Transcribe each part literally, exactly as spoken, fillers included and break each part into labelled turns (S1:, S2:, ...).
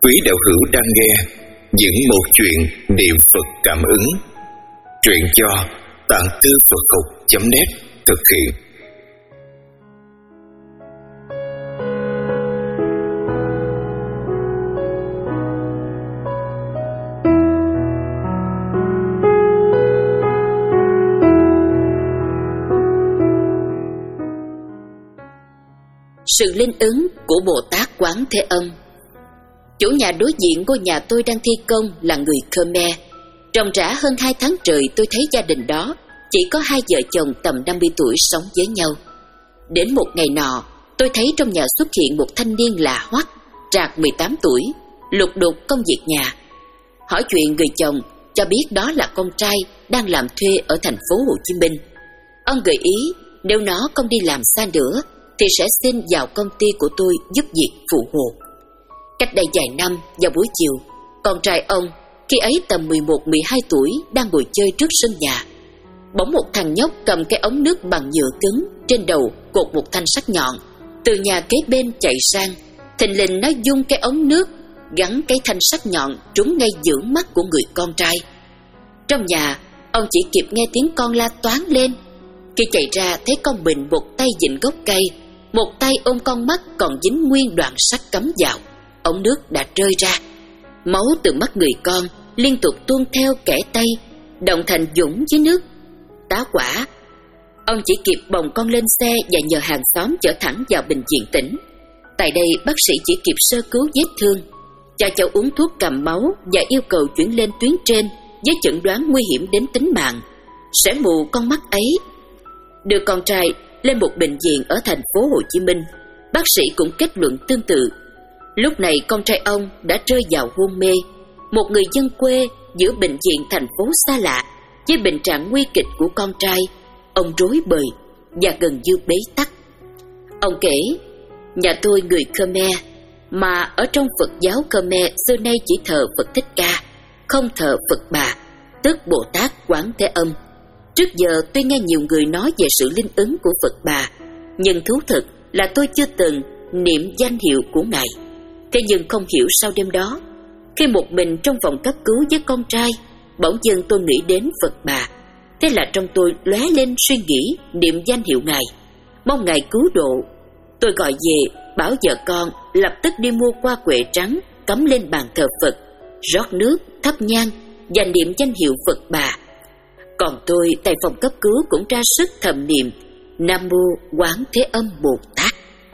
S1: Quý đạo hữu đang nghe những một chuyện niệm Phật cảm ứng. Truyện do tạng thư Phật học chấm net thực hiện.
S2: Sự linh ứng của Bồ Tát Quán Thế Âm. Chủ nhà đối diện ngôi nhà tôi đang thi công là người Khmer. Ròng rã hơn hai tháng trời tôi thấy gia đình đó chỉ có hai vợ chồng tầm năm mươi tuổi sống với nhau. Đến một ngày nọ, tôi thấy trong nhà xuất hiện một thanh niên lạ hoắc, trạc mười tám tuổi, lục đục công việc nhà. Hỏi chuyện người chồng, cho biết đó là con trai đang làm thuê ở thành phố Hồ Chí Minh. Ông gợi ý nếu nó không đi làm xa nữa thì sẽ xin vào công ty của tôi giúp việc phụ hồ. Cách đây vài năm, vào buổi chiều, con trai ông, khi ấy tầm mười một mười hai tuổi, đang ngồi chơi trước sân nhà. Bỗng một thằng nhóc cầm cái ống nước bằng nhựa cứng, trên đầu cột một thanh sắt nhọn, từ nhà kế bên chạy sang. Thình lình nó vung cái ống nước, gắn cái thanh sắt nhọn trúng ngay giữa mắt của người con trai. Trong nhà, ông chỉ kịp nghe tiếng con la toáng lên. Khi chạy ra thấy con mình một tay vịn gốc cây, một tay ôm con mắt còn dính nguyên đoạn sắt cắm vào. Ống nước đã rơi ra. Máu từ mắt người con liên tục tuôn theo kẽ tay, động thành dũng dưới nước. Tá quả, ông chỉ kịp bồng con lên xe và nhờ hàng xóm chở thẳng vào bệnh viện tỉnh. Tại đây bác sĩ chỉ kịp sơ cứu vết thương, cho cháu uống thuốc cầm máu và yêu cầu chuyển lên tuyến trên với chẩn đoán nguy hiểm đến tính mạng, sẽ mù con mắt ấy. Đưa con trai lên một bệnh viện ở thành phố Hồ Chí Minh, bác sĩ cũng kết luận tương tự. Lúc này con trai ông đã rơi vào hôn mê. Một người dân quê giữa bệnh viện thành phố xa lạ, với bệnh trạng nguy kịch của con trai, ông rối bời và gần như bế tắc. Ông kể, nhà tôi người Khmer, mà ở trong Phật giáo Khmer xưa nay chỉ thờ Phật Thích Ca, không thờ Phật Bà, tức Bồ Tát Quán Thế Âm. Trước giờ tôi nghe nhiều người nói về sự linh ứng của Phật Bà, nhưng thú thực là tôi chưa từng niệm danh hiệu của Ngài. Thế nhưng không hiểu sao đêm đó, khi một mình trong phòng cấp cứu với con trai, bỗng dưng tôi nghĩ đến Phật Bà. Thế là trong tôi lóe lên suy nghĩ niệm danh hiệu Ngài, mong Ngài cứu độ. Tôi gọi về bảo vợ con lập tức đi mua hoa quệ trắng cắm lên bàn thờ Phật, rót nước, thắp nhang và niệm danh hiệu Phật Bà. Còn tôi tại phòng cấp cứu cũng ra sức thầm niệm Nam Mô Quán Thế Âm Bồ Tát.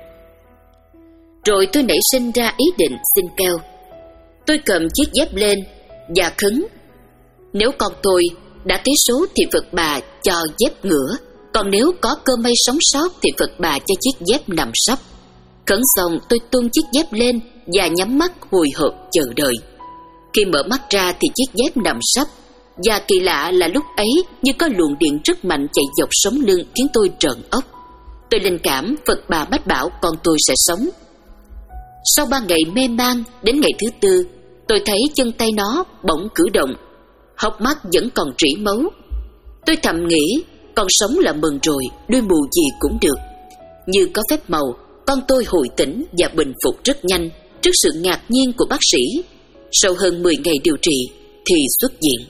S2: Rồi tôi nảy sinh ra ý định xin keo. Tôi cầm chiếc dép lên và khấn, nếu con tôi đã tới số thì Phật Bà cho dép ngửa, còn nếu có cơ may sống sót thì Phật Bà cho chiếc dép nằm sấp. Khấn xong tôi tung chiếc dép lên và nhắm mắt hồi hộp chờ đợi. Khi mở mắt ra thì chiếc dép nằm sấp, và kỳ lạ là lúc ấy như có luồng điện rất mạnh chạy dọc sống lưng khiến tôi trợn ốc. Tôi linh cảm Phật Bà mách bảo con tôi sẽ sống. Sau ba ngày mê man, đến ngày thứ tư, tôi thấy chân tay nó bỗng cử động, hốc mắt vẫn còn rỉ máu. Tôi thầm nghĩ, con sống là mừng rồi, đuôi mù gì cũng được. Như có phép màu, con tôi hồi tỉnh và bình phục rất nhanh trước sự ngạc nhiên của bác sĩ. Sau hơn mười ngày điều trị thì xuất viện.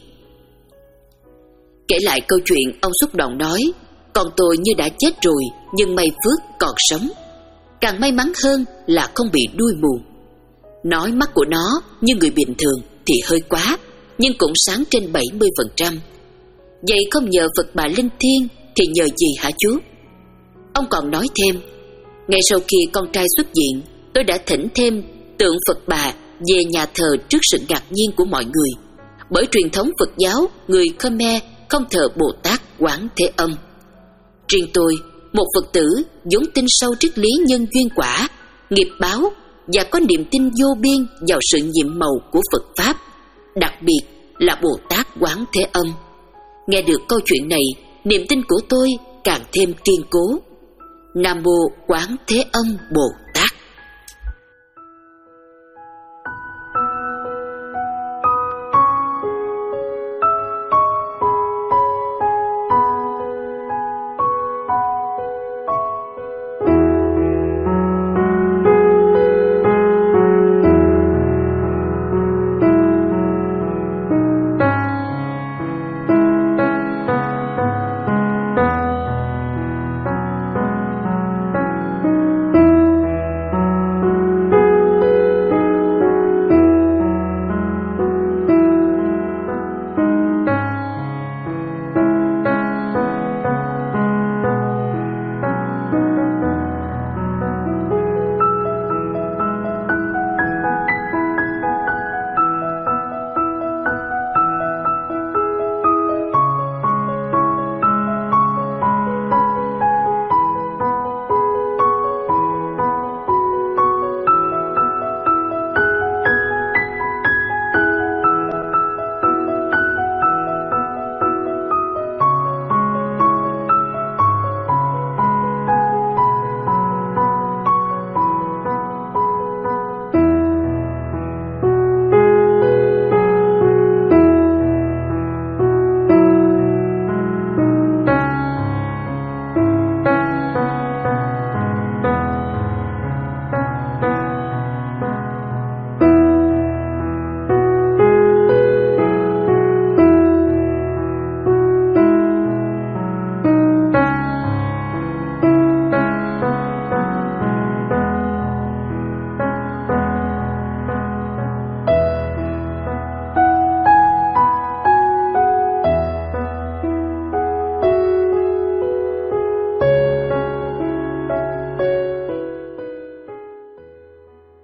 S2: Kể lại câu chuyện, ông xúc động nói, con tôi như đã chết rồi nhưng may phước còn sống. Càng may mắn hơn là không bị đuôi mù. Nói mắt của nó như người bình thường thì hơi quá, nhưng cũng sáng trên bảy mươi phần trăm. Vậy không nhờ Phật Bà linh thiêng thì nhờ gì hả chú? Ông còn nói thêm, ngay sau khi con trai xuất viện, tôi đã thỉnh thêm tượng Phật Bà về nhà thờ trước sự ngạc nhiên của mọi người. Bởi truyền thống Phật giáo, người Khmer không thờ Bồ Tát Quán Thế Âm. Riêng tôi, một Phật tử vốn tin sâu triết lý nhân duyên quả, nghiệp báo và có niềm tin vô biên vào sự nhiệm màu của Phật Pháp, đặc biệt là Bồ Tát Quán Thế Âm. Nghe được câu chuyện này, niềm tin của tôi càng thêm kiên cố. Nam Mô Quán Thế Âm Bồ Tát.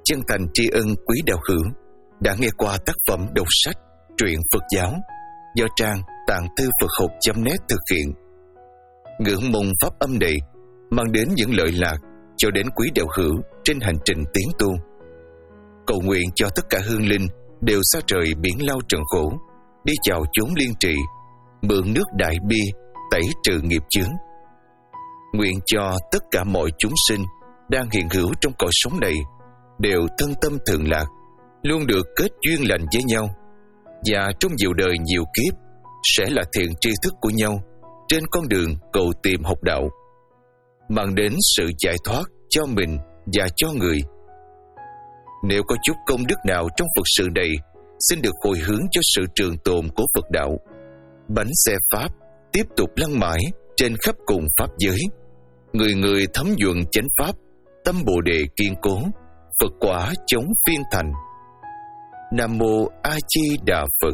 S1: chân thành tri ân quý đạo hữu đã nghe qua tác phẩm đọc sách truyện Phật giáo do trang tạng thư Phật học chấm net thực hiện. Ngưỡng mong pháp âm này mang đến những lợi lạc cho đến quý đạo hữu trên hành trình tiến tu. Cầu nguyện cho tất cả hương linh đều xa trời biển lao trần khổ, đi chào chốn liên trị, mượn nước đại bi tẩy trừ nghiệp chướng. Nguyện cho tất cả mọi chúng sinh đang hiện hữu trong cõi sống này đều thân tâm thường lạc, luôn được kết duyên lành với nhau, và trong nhiều đời nhiều kiếp sẽ là thiện tri thức của nhau trên con đường cầu tìm học đạo, mang đến sự giải thoát cho mình và cho người. Nếu có chút công đức nào trong Phật sự này, xin được hồi hướng cho sự trường tồn của Phật đạo. Bánh xe Pháp tiếp tục lăn mãi trên khắp cùng Pháp giới. Người người thấm nhuận chánh Pháp, tâm Bồ Đề kiên cố, Phật quả chống phiên thành. Nam Mô A Di Đà Phật.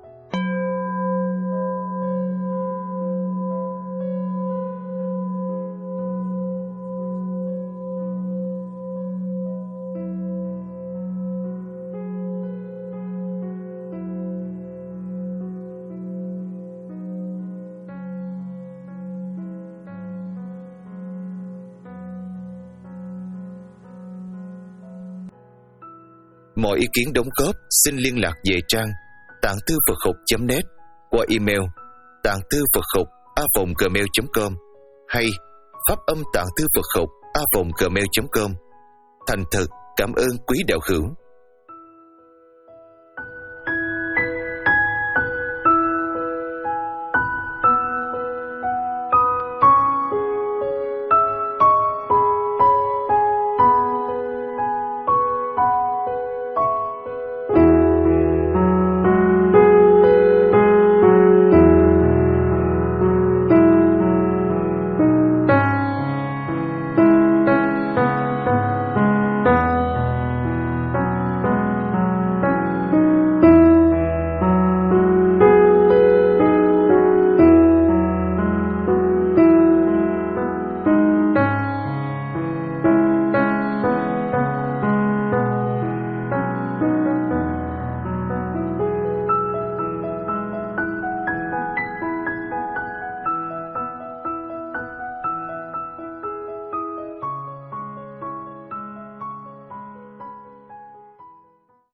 S1: Mọi ý kiến đóng góp xin liên lạc về trang tạng thư Phật học chấm net qua email tạng thư Phật học a vòng gmail chấm com hay pháp âm tạng thư Phật học a vòng gmail chấm com. Thành thật cảm ơn quý đạo hữu.